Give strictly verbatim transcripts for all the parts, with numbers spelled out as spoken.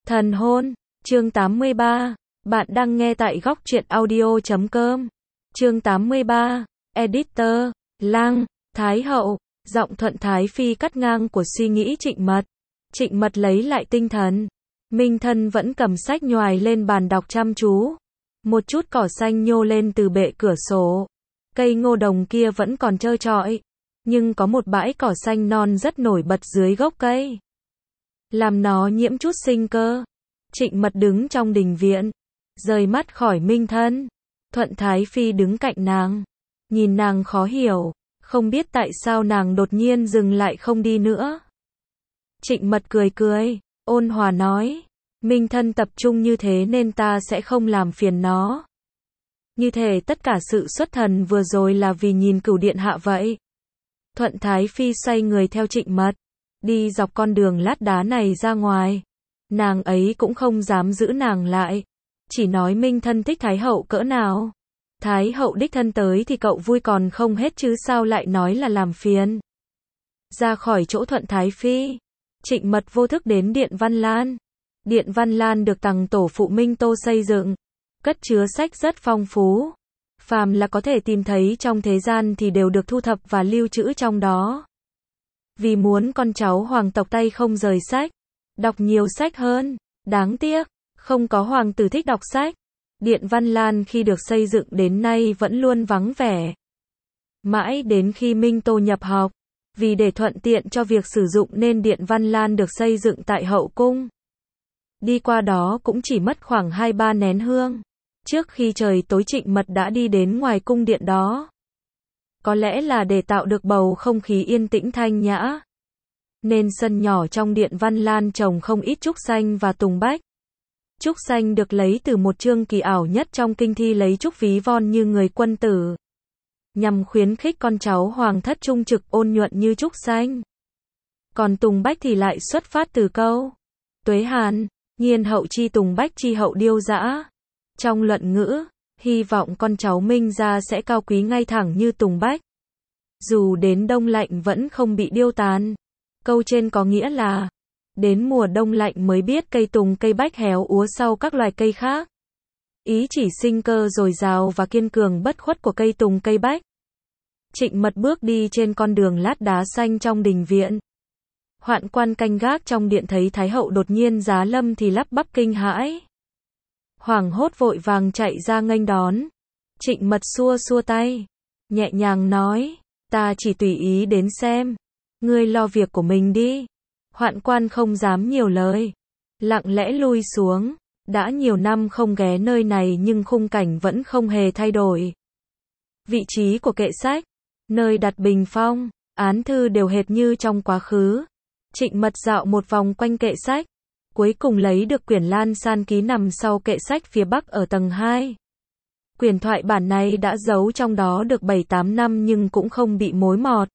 Thần hôn, chương tám mươi ba. Bạn đang nghe tại góc truyện audio chấm com. Chương tám mươi ba. Editor, Lang, Thái hậu, giọng Thuận Thái Phi cắt ngang của suy nghĩ Trịnh Mật. Trịnh Mật lấy lại tinh thần. Minh Thân vẫn cầm sách nhoài lên bàn đọc chăm chú. Một chút cỏ xanh nhô lên từ bệ cửa sổ. Cây ngô đồng kia vẫn còn trơ trọi, nhưng có một bãi cỏ xanh non rất nổi bật dưới gốc cây, làm nó nhiễm chút sinh cơ. Trịnh Mật đứng trong đình viện, rời mắt khỏi Minh Thân. Thuận Thái Phi đứng cạnh nàng, nhìn nàng khó hiểu, không biết tại sao nàng đột nhiên dừng lại không đi nữa. Trịnh Mật cười cười, ôn hòa nói, Minh Thân tập trung như thế nên ta sẽ không làm phiền nó. Như thể tất cả sự xuất thần vừa rồi là vì nhìn Cửu điện hạ vậy. Thuận Thái Phi xoay người theo Trịnh Mật, đi dọc con đường lát đá này ra ngoài. Nàng ấy cũng không dám giữ nàng lại, chỉ nói Minh Thân thích Thái hậu cỡ nào. Thái hậu đích thân tới thì cậu vui còn không hết chứ sao lại nói là làm phiền. Ra khỏi chỗ Thuận Thái Phi, Trịnh Mật vô thức đến Điện Văn Lan. Điện Văn Lan được tầng tổ phụ Minh Tô xây dựng, cất chứa sách rất phong phú. Phàm là có thể tìm thấy trong thế gian thì đều được thu thập và lưu trữ trong đó. Vì muốn con cháu hoàng tộc tay không rời sách, đọc nhiều sách hơn. Đáng tiếc, không có hoàng tử thích đọc sách. Điện Văn Lan khi được xây dựng đến nay vẫn luôn vắng vẻ. Mãi đến khi Minh Tô nhập học, vì để thuận tiện cho việc sử dụng nên Điện Văn Lan được xây dựng tại hậu cung. Đi qua đó cũng chỉ mất khoảng hai ba nén hương. Trước khi trời tối Trịnh Mật đã đi đến ngoài cung điện đó. Có lẽ là để tạo được bầu không khí yên tĩnh thanh nhã, nên sân nhỏ trong Điện Văn Lan trồng không ít trúc xanh và tùng bách. Trúc xanh được lấy từ một chương kỳ ảo nhất trong kinh thi lấy trúc ví von như người quân tử, nhằm khuyến khích con cháu hoàng thất trung trực ôn nhuận như trúc xanh. Còn tùng bách thì lại xuất phát từ câu Tuế Hàn, nhiên hậu chi tùng bách chi hậu điêu dã. Trong luận ngữ, hy vọng con cháu Minh gia sẽ cao quý ngay thẳng như tùng bách, dù đến đông lạnh vẫn không bị điêu tàn. Câu trên có nghĩa là, đến mùa đông lạnh mới biết cây tùng cây bách héo úa sau các loài cây khác. Ý chỉ sinh cơ dồi dào và kiên cường bất khuất của cây tùng cây bách. Trịnh Mật bước đi trên con đường lát đá xanh trong đình viện. Hoạn quan canh gác trong điện thấy Thái hậu đột nhiên giá lâm thì lắp bắp kinh hãi. Hoảng hốt vội vàng chạy ra nghênh đón. Trịnh Mật xua xua tay, nhẹ nhàng nói, ta chỉ tùy ý đến xem, ngươi lo việc của mình đi. Hoạn quan không dám nhiều lời, lặng lẽ lui xuống. Đã nhiều năm không ghé nơi này nhưng khung cảnh vẫn không hề thay đổi. Vị trí của kệ sách, nơi đặt bình phong, án thư đều hệt như trong quá khứ. Trịnh Mật dạo một vòng quanh kệ sách, cuối cùng lấy được quyển Lan San Ký nằm sau kệ sách phía bắc ở tầng hai. Quyển thoại bản này đã giấu trong đó được bảy tám năm nhưng cũng không bị mối mọt,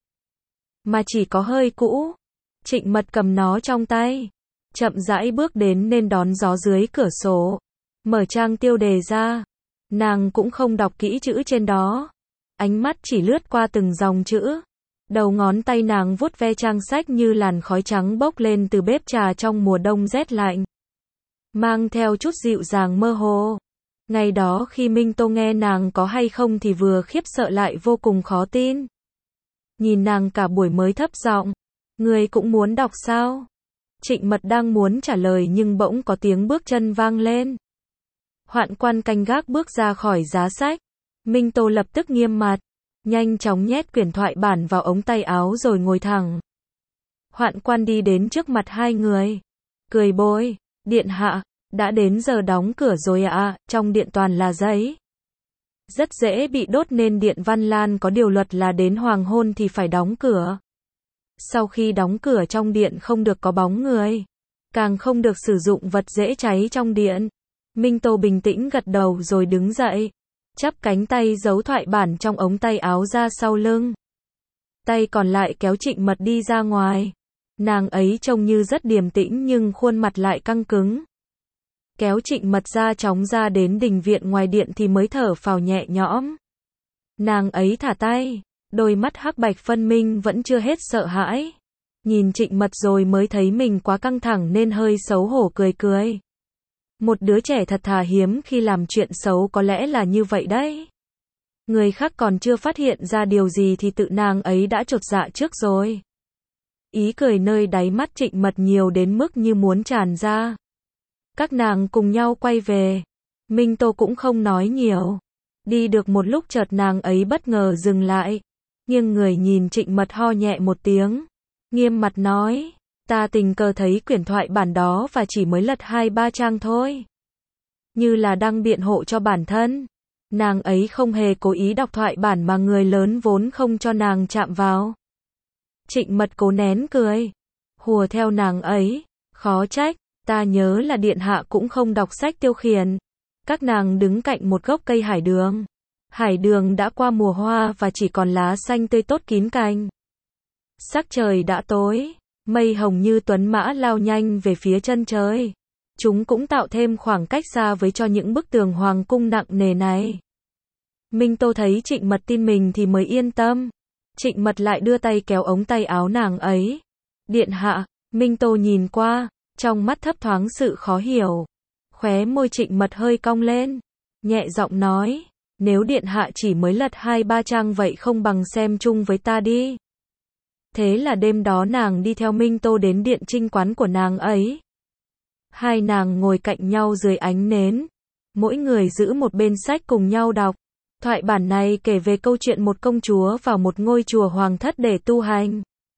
mà chỉ có hơi cũ. Trịnh Mật cầm nó trong tay, chậm rãi bước đến nên đón gió dưới cửa sổ, mở trang tiêu đề ra. Nàng cũng không đọc kỹ chữ trên đó, ánh mắt chỉ lướt qua từng dòng chữ. Đầu ngón tay nàng vuốt ve trang sách như làn khói trắng bốc lên từ bếp trà trong mùa đông rét lạnh, mang theo chút dịu dàng mơ hồ. Ngày đó khi Minh Tô nghe nàng có hay không thì vừa khiếp sợ lại vô cùng khó tin. Nhìn nàng cả buổi mới thấp giọng, người cũng muốn đọc sao? Trịnh Mật đang muốn trả lời nhưng bỗng có tiếng bước chân vang lên. Hoạn quan canh gác bước ra khỏi giá sách. Minh Tô lập tức nghiêm mặt, nhanh chóng nhét quyển thoại bản vào ống tay áo rồi ngồi thẳng. Hoạn quan đi đến trước mặt hai người, cười bồi, điện hạ, đã đến giờ đóng cửa rồi ạ, à, trong điện toàn là giấy. Rất dễ bị đốt nên Điện Văn Lan có điều luật là đến hoàng hôn thì phải đóng cửa. Sau khi đóng cửa trong điện không được có bóng người, càng không được sử dụng vật dễ cháy trong điện. Minh Tô bình tĩnh gật đầu rồi đứng dậy, chắp cánh tay giấu thoại bản trong ống tay áo ra sau lưng. Tay còn lại kéo Trịnh Mật đi ra ngoài. Nàng ấy trông như rất điềm tĩnh nhưng khuôn mặt lại căng cứng. Kéo Trịnh Mật ra chóng ra đến đình viện ngoài điện thì mới thở phào nhẹ nhõm. Nàng ấy thả tay, đôi mắt hắc bạch phân minh vẫn chưa hết sợ hãi. Nhìn Trịnh Mật rồi mới thấy mình quá căng thẳng nên hơi xấu hổ cười cười. Một đứa trẻ thật thà hiếm khi làm chuyện xấu có lẽ là như vậy đấy. Người khác còn chưa phát hiện ra điều gì thì tự nàng ấy đã chột dạ trước rồi. Ý cười nơi đáy mắt Trịnh Mật nhiều đến mức như muốn tràn ra. Các nàng cùng nhau quay về. Minh Tô cũng không nói nhiều. Đi được một lúc chợt nàng ấy bất ngờ dừng lại. Nghiêng người nhìn Trịnh Mật ho nhẹ một tiếng. Nghiêm mặt nói, ta tình cờ thấy quyển thoại bản đó và chỉ mới lật hai ba trang thôi. Như là đang biện hộ cho bản thân. Nàng ấy không hề cố ý đọc thoại bản mà người lớn vốn không cho nàng chạm vào. Trịnh Mật cố nén cười. Hùa theo nàng ấy, khó trách, ta nhớ là điện hạ cũng không đọc sách tiêu khiển. Các nàng đứng cạnh một gốc cây hải đường. Hải đường đã qua mùa hoa và chỉ còn lá xanh tươi tốt kín cành. Sắc trời đã tối, mây hồng như tuấn mã lao nhanh về phía chân trời. Chúng cũng tạo thêm khoảng cách xa với cho những bức tường hoàng cung nặng nề này. Minh Tô thấy Trịnh Mật tin mình thì mới yên tâm. Trịnh Mật lại đưa tay kéo ống tay áo nàng ấy. Điện hạ, Minh Tô nhìn qua, trong mắt thấp thoáng sự khó hiểu. Khóe môi Trịnh Mật hơi cong lên, nhẹ giọng nói, nếu điện hạ chỉ mới lật hai ba trang vậy không bằng xem chung với ta đi. Thế là đêm đó nàng đi theo Minh Tô đến điện trinh quán của nàng ấy. Hai nàng ngồi cạnh nhau dưới ánh nến, mỗi người giữ một bên sách cùng nhau đọc. Thoại bản này kể về câu chuyện một công chúa vào một ngôi chùa hoàng thất để tu hành.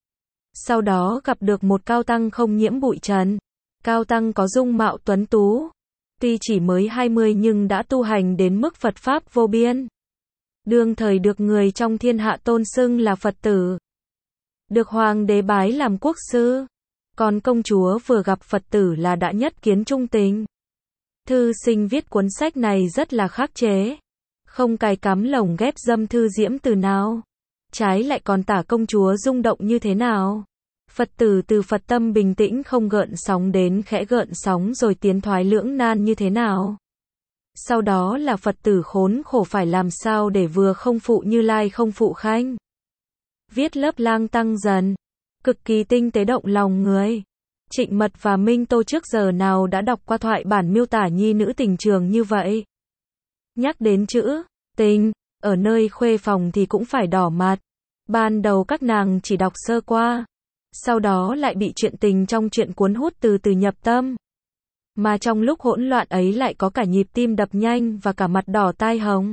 Sau đó gặp được một cao tăng không nhiễm bụi trần. Cao tăng có dung mạo tuấn tú. Tuy chỉ mới hai mươi nhưng đã tu hành đến mức Phật Pháp vô biên. Đương thời được người trong thiên hạ tôn xưng là Phật tử. Được hoàng đế bái làm quốc sư. Còn công chúa vừa gặp Phật tử là đã nhất kiến trung tình. Thư sinh viết cuốn sách này rất là khắc chế. Không cài cắm lồng ghép dâm thư diễm từ nào. Trái lại còn tả công chúa rung động như thế nào. Phật tử từ Phật tâm bình tĩnh không gợn sóng đến khẽ gợn sóng rồi tiến thoái lưỡng nan như thế nào. Sau đó là Phật tử khốn khổ phải làm sao để vừa không phụ Như Lai không phụ Khanh. Viết lớp lang tăng dần. Cực kỳ tinh tế động lòng người. Trịnh Mật và Minh Tô trước giờ nào đã đọc qua thoại bản miêu tả nhi nữ tình trường như vậy. Nhắc đến chữ tình, ở nơi khuê phòng thì cũng phải đỏ mặt. Ban đầu các nàng chỉ đọc sơ qua. Sau đó lại bị chuyện tình trong chuyện cuốn hút từ từ nhập tâm. Mà trong lúc hỗn loạn ấy lại có cả nhịp tim đập nhanh và cả mặt đỏ tai hồng.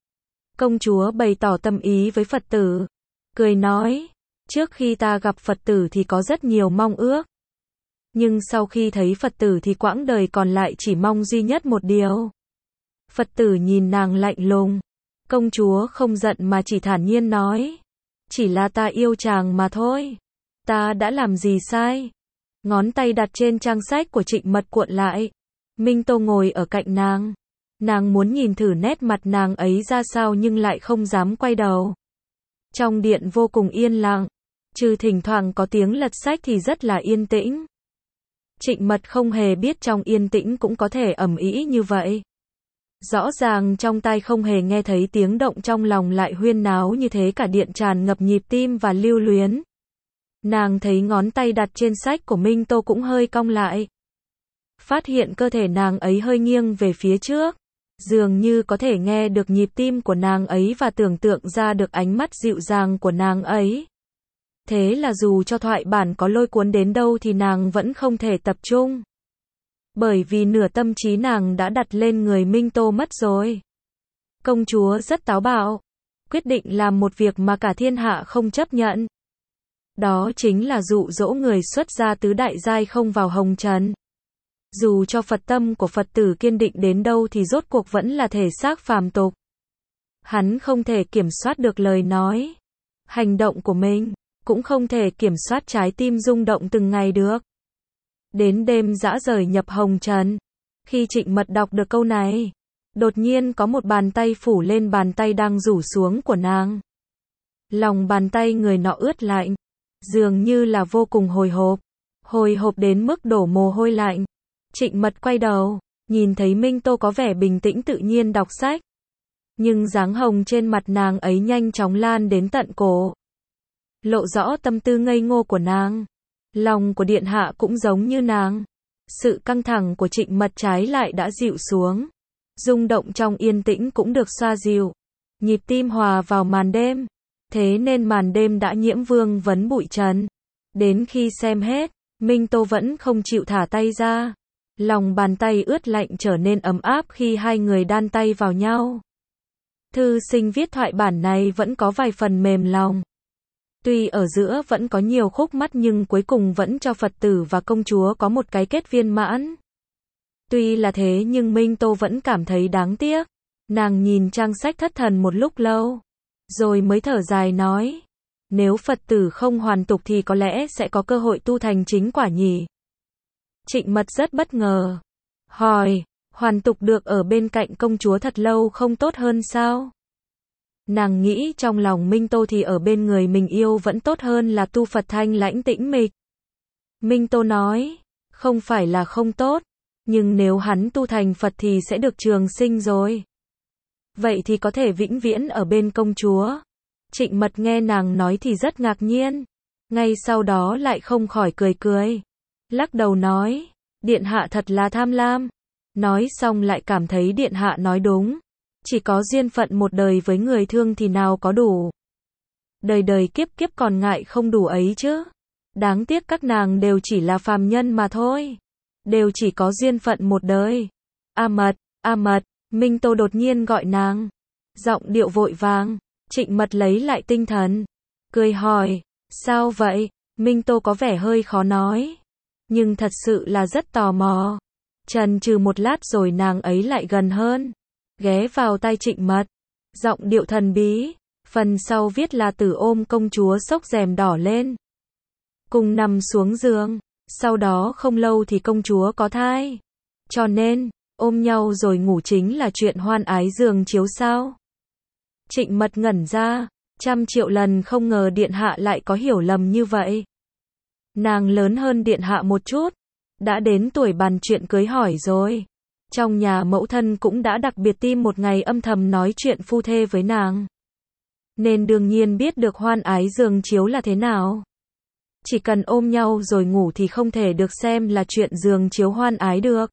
Công chúa bày tỏ tâm ý với Phật tử. Cười nói, trước khi ta gặp Phật tử thì có rất nhiều mong ước. Nhưng sau khi thấy Phật tử thì quãng đời còn lại chỉ mong duy nhất một điều. Phật tử nhìn nàng lạnh lùng. Công chúa không giận mà chỉ thản nhiên nói. Chỉ là ta yêu chàng mà thôi. Ta đã làm gì sai? Ngón tay đặt trên trang sách của Trịnh Mật cuộn lại. Minh Tô ngồi ở cạnh nàng. Nàng muốn nhìn thử nét mặt nàng ấy ra sao nhưng lại không dám quay đầu. Trong điện vô cùng yên lặng. Trừ thỉnh thoảng có tiếng lật sách thì rất là yên tĩnh. Trịnh Mật không hề biết trong yên tĩnh cũng có thể ầm ĩ như vậy. Rõ ràng trong tai không hề nghe thấy tiếng động trong lòng lại huyên náo như thế, cả điện tràn ngập nhịp tim và lưu luyến. Nàng thấy ngón tay đặt trên sách của Minh Tô cũng hơi cong lại. Phát hiện cơ thể nàng ấy hơi nghiêng về phía trước. Dường như có thể nghe được nhịp tim của nàng ấy và tưởng tượng ra được ánh mắt dịu dàng của nàng ấy. Thế là dù cho thoại bản có lôi cuốn đến đâu thì nàng vẫn không thể tập trung. Bởi vì nửa tâm trí nàng đã đặt lên người Minh Tô mất rồi. Công chúa rất táo bạo. Quyết định làm một việc mà cả thiên hạ không chấp nhận. Đó chính là dụ dỗ người xuất gia tứ đại giai không vào hồng trần. Dù cho Phật tâm của Phật tử kiên định đến đâu thì rốt cuộc vẫn là thể xác phàm tục. Hắn không thể kiểm soát được lời nói, hành động của mình, cũng không thể kiểm soát trái tim rung động từng ngày được. Đến đêm dã rời nhập hồng trần, khi Trịnh Mật đọc được câu này, đột nhiên có một bàn tay phủ lên bàn tay đang rủ xuống của nàng. Lòng bàn tay người nọ ướt lạnh, dường như là vô cùng hồi hộp, hồi hộp đến mức đổ mồ hôi lạnh. Trịnh Mật quay đầu, nhìn thấy Minh Tô có vẻ bình tĩnh tự nhiên đọc sách. Nhưng dáng hồng trên mặt nàng ấy nhanh chóng lan đến tận cổ. Lộ rõ tâm tư ngây ngô của nàng. Lòng của điện hạ cũng giống như nàng. Sự căng thẳng của Trịnh Mật trái lại đã dịu xuống. Rung động trong yên tĩnh cũng được xoa dịu. Nhịp tim hòa vào màn đêm. Thế nên màn đêm đã nhiễm vương vấn bụi trần. Đến khi xem hết, Minh Tô vẫn không chịu thả tay ra. Lòng bàn tay ướt lạnh trở nên ấm áp khi hai người đan tay vào nhau. Thư sinh viết thoại bản này vẫn có vài phần mềm lòng. Tuy ở giữa vẫn có nhiều khúc mắc nhưng cuối cùng vẫn cho Phật tử và công chúa có một cái kết viên mãn. Tuy là thế nhưng Minh Tô vẫn cảm thấy đáng tiếc. Nàng nhìn trang sách thất thần một lúc lâu, rồi mới thở dài nói, nếu Phật tử không hoàn tục thì có lẽ sẽ có cơ hội tu thành chính quả nhỉ. Trịnh Mật rất bất ngờ, hỏi, hoàn tục được ở bên cạnh công chúa thật lâu không tốt hơn sao? Nàng nghĩ trong lòng Minh Tô thì ở bên người mình yêu vẫn tốt hơn là tu Phật thanh lãnh tĩnh mịch. Minh Tô nói, không phải là không tốt, nhưng nếu hắn tu thành Phật thì sẽ được trường sinh rồi. Vậy thì có thể vĩnh viễn ở bên công chúa. Trịnh Mật nghe nàng nói thì rất ngạc nhiên. Ngay sau đó lại không khỏi cười cười. Lắc đầu nói, điện hạ thật là tham lam. Nói xong lại cảm thấy điện hạ nói đúng. Chỉ có duyên phận một đời với người thương thì nào có đủ. Đời đời kiếp kiếp còn ngại không đủ ấy chứ. Đáng tiếc các nàng đều chỉ là phàm nhân mà thôi. Đều chỉ có duyên phận một đời. A Mật, A Mật, Minh Tô đột nhiên gọi nàng. Giọng điệu vội vàng. Trịnh Mật lấy lại tinh thần. Cười hỏi, sao vậy? Minh Tô có vẻ hơi khó nói. Nhưng thật sự là rất tò mò. Chần chừ một lát rồi nàng ấy lại gần hơn. Ghé vào tai Trịnh Mật. Giọng điệu thần bí. Phần sau viết là Tử ôm công chúa xốc rèm đỏ lên. Cùng nằm xuống giường. Sau đó không lâu thì công chúa có thai. Cho nên, ôm nhau rồi ngủ chính là chuyện hoan ái giường chiếu sao? Trịnh Mật ngẩn ra. Trăm triệu lần không ngờ điện hạ lại có hiểu lầm như vậy. Nàng lớn hơn điện hạ một chút. Đã đến tuổi bàn chuyện cưới hỏi rồi. Trong nhà mẫu thân cũng đã đặc biệt tìm một ngày âm thầm nói chuyện phu thê với nàng. Nên đương nhiên biết được hoan ái giường chiếu là thế nào. Chỉ cần ôm nhau rồi ngủ thì không thể được xem là chuyện giường chiếu hoan ái được.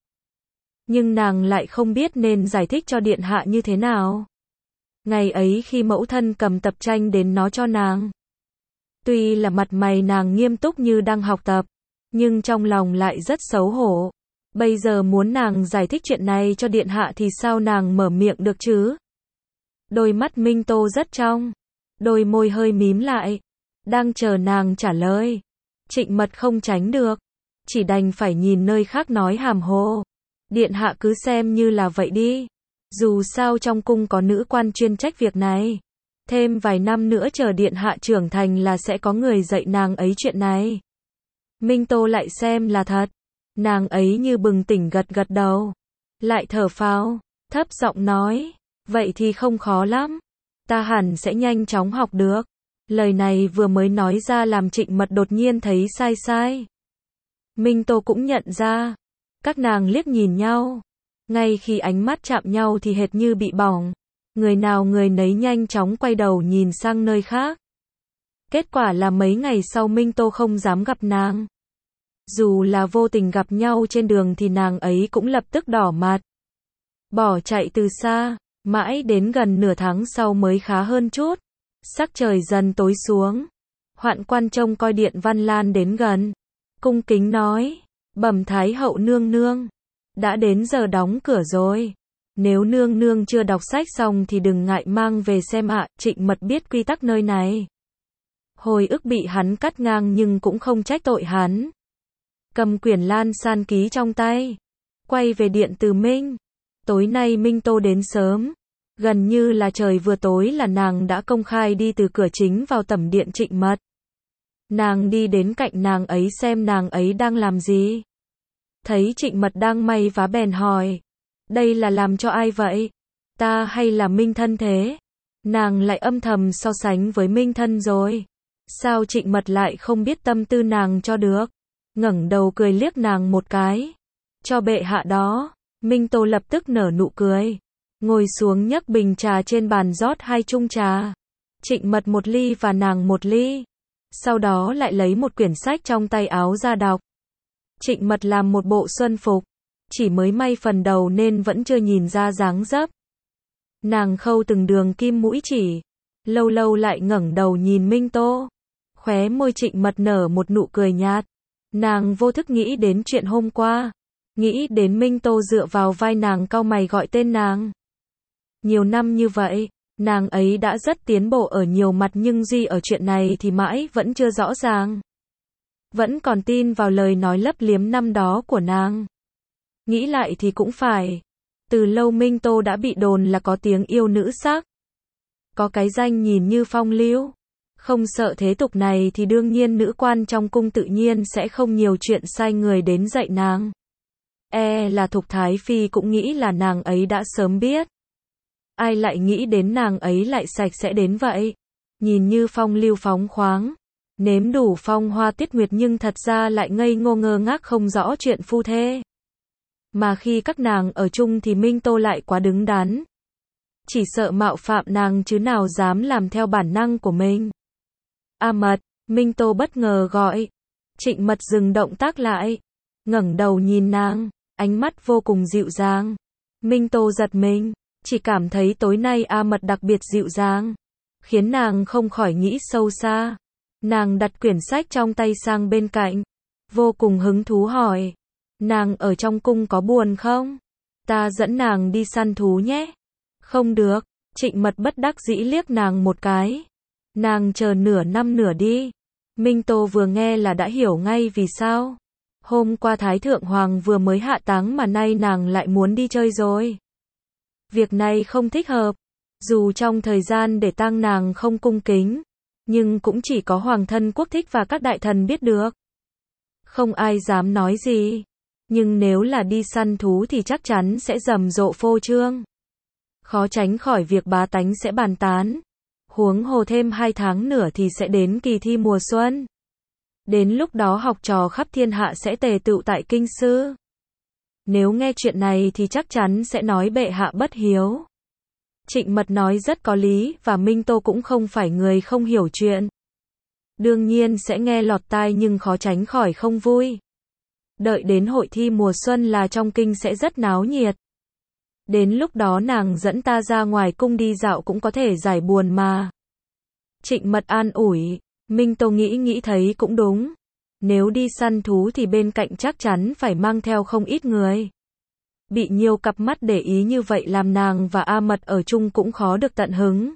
Nhưng nàng lại không biết nên giải thích cho điện hạ như thế nào. Ngày ấy khi mẫu thân cầm tập tranh đến nó cho nàng. Tuy là mặt mày nàng nghiêm túc như đang học tập, nhưng trong lòng lại rất xấu hổ. Bây giờ muốn nàng giải thích chuyện này cho điện hạ thì sao nàng mở miệng được chứ? Đôi mắt Minh Tô rất trong, đôi môi hơi mím lại, đang chờ nàng trả lời. Trịnh Mật không tránh được, chỉ đành phải nhìn nơi khác nói hàm hồ. Điện hạ cứ xem như là vậy đi. Dù sao trong cung có nữ quan chuyên trách việc này. Thêm vài năm nữa chờ điện hạ trưởng thành là sẽ có người dạy nàng ấy chuyện này. Minh Tô lại xem là thật. Nàng ấy như bừng tỉnh gật gật đầu. Lại thở phào, thấp giọng nói. Vậy thì không khó lắm. Ta hẳn sẽ nhanh chóng học được. Lời này vừa mới nói ra làm Trịnh Mật đột nhiên thấy sai sai. Minh Tô cũng nhận ra. Các nàng liếc nhìn nhau. Ngay khi ánh mắt chạm nhau thì hệt như bị bỏng. Người nào người nấy nhanh chóng quay đầu nhìn sang nơi khác. Kết quả là mấy ngày sau Minh Tô không dám gặp nàng. Dù là vô tình gặp nhau trên đường thì nàng ấy cũng lập tức đỏ mặt. Bỏ chạy từ xa, mãi đến gần nửa tháng sau mới khá hơn chút. Sắc trời dần tối xuống. Hoạn quan trông coi Điện Văn Lan đến gần. Cung kính nói, bẩm Thái hậu nương nương. Đã đến giờ đóng cửa rồi. Nếu nương nương chưa đọc sách xong thì đừng ngại mang về xem ạ. Trịnh Mật biết quy tắc nơi này. Hồi ức bị hắn cắt ngang nhưng cũng không trách tội hắn. Cầm quyển Lan San ký trong tay. Quay về điện Từ Minh. Tối nay Minh Tô đến sớm. Gần như là trời vừa tối là nàng đã công khai đi từ cửa chính vào tẩm điện Trịnh Mật. Nàng đi đến cạnh nàng ấy xem nàng ấy đang làm gì. Thấy Trịnh Mật đang may vá bèn hỏi. Đây là làm cho ai vậy? Ta hay là Minh Thân thế? Nàng lại âm thầm so sánh với Minh Thân rồi. Sao Trịnh Mật lại không biết tâm tư nàng cho được? Ngẩng đầu cười liếc nàng một cái. Cho bệ hạ đó. Minh Tô lập tức nở nụ cười. Ngồi xuống nhấc bình trà trên bàn rót hai chung trà. Trịnh Mật một ly và nàng một ly. Sau đó lại lấy một quyển sách trong tay áo ra đọc. Trịnh Mật làm một bộ xuân phục, chỉ mới may phần đầu nên vẫn chưa nhìn ra dáng dấp. Nàng khâu từng đường kim mũi chỉ, lâu lâu lại ngẩng đầu nhìn Minh Tô. Khóe môi Trịnh Mật nở một nụ cười nhạt. Nàng vô thức nghĩ đến chuyện hôm qua, nghĩ đến Minh Tô dựa vào vai nàng cau mày gọi tên nàng. Nhiều năm như vậy, nàng ấy đã rất tiến bộ ở nhiều mặt nhưng duy ở chuyện này thì mãi vẫn chưa rõ ràng. Vẫn còn tin vào lời nói lấp liếm năm đó của nàng. Nghĩ lại thì cũng phải. Từ lâu Minh Tô đã bị đồn là có tiếng yêu nữ sắc. Có cái danh nhìn như phong lưu. Không sợ thế tục này thì đương nhiên nữ quan trong cung tự nhiên sẽ không nhiều chuyện sai người đến dạy nàng. E là Thục Thái Phi cũng nghĩ là nàng ấy đã sớm biết. Ai lại nghĩ đến nàng ấy lại sạch sẽ đến vậy. Nhìn như phong lưu phóng khoáng, nếm đủ phong hoa tiết nguyệt nhưng thật ra lại ngây ngô ngơ ngác không rõ chuyện phu thê. Mà khi các nàng ở chung thì Minh Tô lại quá đứng đắn. Chỉ sợ mạo phạm nàng chứ nào dám làm theo bản năng của mình. A Mật, Minh Tô bất ngờ gọi. Trịnh Mật dừng động tác lại, ngẩng đầu nhìn nàng, ánh mắt vô cùng dịu dàng. Minh Tô giật mình, chỉ cảm thấy tối nay A Mật đặc biệt dịu dàng, khiến nàng không khỏi nghĩ sâu xa. Nàng đặt quyển sách trong tay sang bên cạnh, vô cùng hứng thú hỏi. Nàng ở trong cung có buồn không? Ta dẫn nàng đi săn thú nhé. Không được, Trịnh Mật bất đắc dĩ liếc nàng một cái. Nàng chờ nửa năm nửa đi. Minh Tô vừa nghe là đã hiểu ngay vì sao. Hôm qua Thái Thượng Hoàng vừa mới hạ táng mà nay nàng lại muốn đi chơi rồi. Việc này không thích hợp. Dù trong thời gian để tang nàng không cung kính, nhưng cũng chỉ có Hoàng thân quốc thích và các đại thần biết được. Không ai dám nói gì. Nhưng nếu là đi săn thú thì chắc chắn sẽ rầm rộ phô trương. Khó tránh khỏi việc bá tánh sẽ bàn tán. Huống hồ thêm hai tháng nữa thì sẽ đến kỳ thi mùa xuân. Đến lúc đó học trò khắp thiên hạ sẽ tề tựu tại kinh sư. Nếu nghe chuyện này thì chắc chắn sẽ nói bệ hạ bất hiếu. Trịnh Mật nói rất có lý và Minh Tô cũng không phải người không hiểu chuyện. Đương nhiên sẽ nghe lọt tai nhưng khó tránh khỏi không vui. Đợi đến hội thi mùa xuân là trong kinh sẽ rất náo nhiệt. Đến lúc đó nàng dẫn ta ra ngoài cung đi dạo cũng có thể giải buồn mà. Trịnh Mật an ủi. Minh Tô nghĩ nghĩ thấy cũng đúng. Nếu đi săn thú thì bên cạnh chắc chắn phải mang theo không ít người. Bị nhiều cặp mắt để ý như vậy làm nàng và A Mật ở chung cũng khó được tận hứng.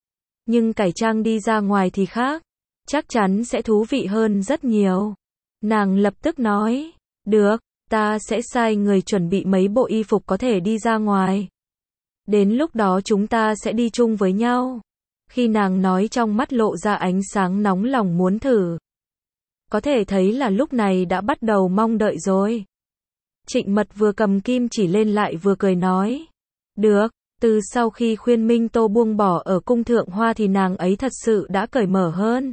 Nhưng cải trang đi ra ngoài thì khác. Chắc chắn sẽ thú vị hơn rất nhiều. Nàng lập tức nói. Được, ta sẽ sai người chuẩn bị mấy bộ y phục có thể đi ra ngoài. Đến lúc đó chúng ta sẽ đi chung với nhau. Khi nàng nói trong mắt lộ ra ánh sáng nóng lòng muốn thử. Có thể thấy là lúc này đã bắt đầu mong đợi rồi. Trịnh Mật vừa cầm kim chỉ lên lại vừa cười nói. Được, từ sau khi khuyên Minh Tô buông bỏ ở cung Thượng Hoa thì nàng ấy thật sự đã cởi mở hơn.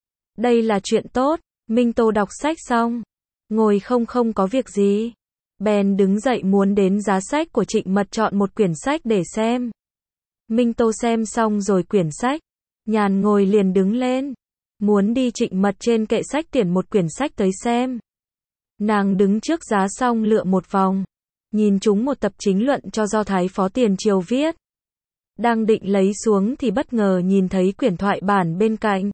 Đây là chuyện tốt. Minh Tô đọc sách xong, ngồi không không có việc gì. Bèn đứng dậy muốn đến giá sách của Trịnh Mật chọn một quyển sách để xem. Minh Tô xem xong rồi quyển sách, nhàn ngồi liền đứng lên. Muốn đi Trịnh Mật trên kệ sách tuyển một quyển sách tới xem. Nàng đứng trước giá xong lựa một vòng, nhìn chúng một tập chính luận cho do Thái Phó Tiền Triều viết. Đang định lấy xuống thì bất ngờ nhìn thấy quyển thoại bản bên cạnh.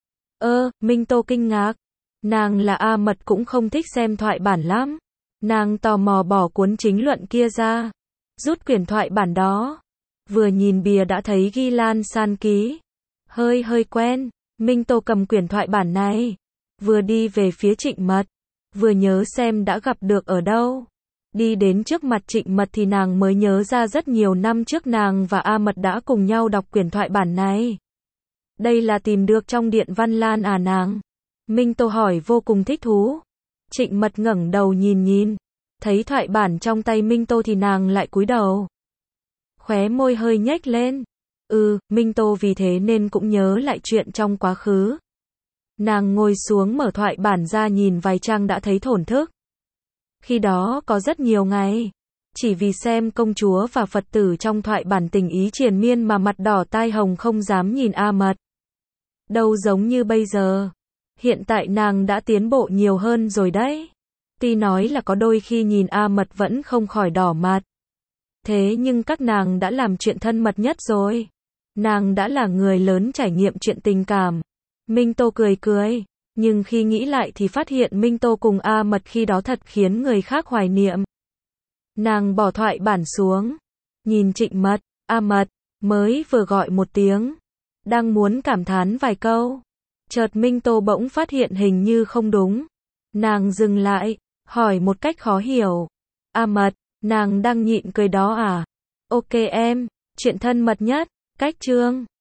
Ơ, Minh Tô kinh ngạc. Nàng là A Mật cũng không thích xem thoại bản lắm. Nàng tò mò bỏ cuốn chính luận kia ra, rút quyển thoại bản đó. Vừa nhìn bìa đã thấy ghi Lan San ký. Hơi hơi quen. Minh Tô cầm quyển thoại bản này, vừa đi về phía Trịnh Mật, vừa nhớ xem đã gặp được ở đâu. Đi đến trước mặt Trịnh Mật thì nàng mới nhớ ra rất nhiều năm trước nàng và A Mật đã cùng nhau đọc quyển thoại bản này. Đây là tìm được trong Điện Văn Lan à nàng? Minh Tô hỏi vô cùng thích thú. Trịnh Mật ngẩng đầu nhìn nhìn, thấy thoại bản trong tay Minh Tô thì nàng lại cúi đầu. Khóe môi hơi nhếch lên. Ừ, Minh Tô vì thế nên cũng nhớ lại chuyện trong quá khứ. Nàng ngồi xuống mở thoại bản ra nhìn vài trang đã thấy thổn thức. Khi đó có rất nhiều ngày, chỉ vì xem công chúa và Phật tử trong thoại bản tình ý triền miên mà mặt đỏ tai hồng không dám nhìn A Mật. Đâu giống như bây giờ. Hiện tại nàng đã tiến bộ nhiều hơn rồi đấy. Tuy nói là có đôi khi nhìn A Mật vẫn không khỏi đỏ mặt. Thế nhưng các nàng đã làm chuyện thân mật nhất rồi. Nàng đã là người lớn trải nghiệm chuyện tình cảm. Minh Tô cười cười. Nhưng khi nghĩ lại thì phát hiện Minh Tô cùng A Mật khi đó thật khiến người khác hoài niệm. Nàng bỏ thoại bản xuống. Nhìn Trịnh Mật, A Mật, mới vừa gọi một tiếng. Đang muốn cảm thán vài câu. Chợt Minh Tô bỗng phát hiện hình như không đúng. Nàng dừng lại, hỏi một cách khó hiểu. A Mật, nàng đang nhịn cười đó à? Ok em, chuyện thân mật nhất, cách chương.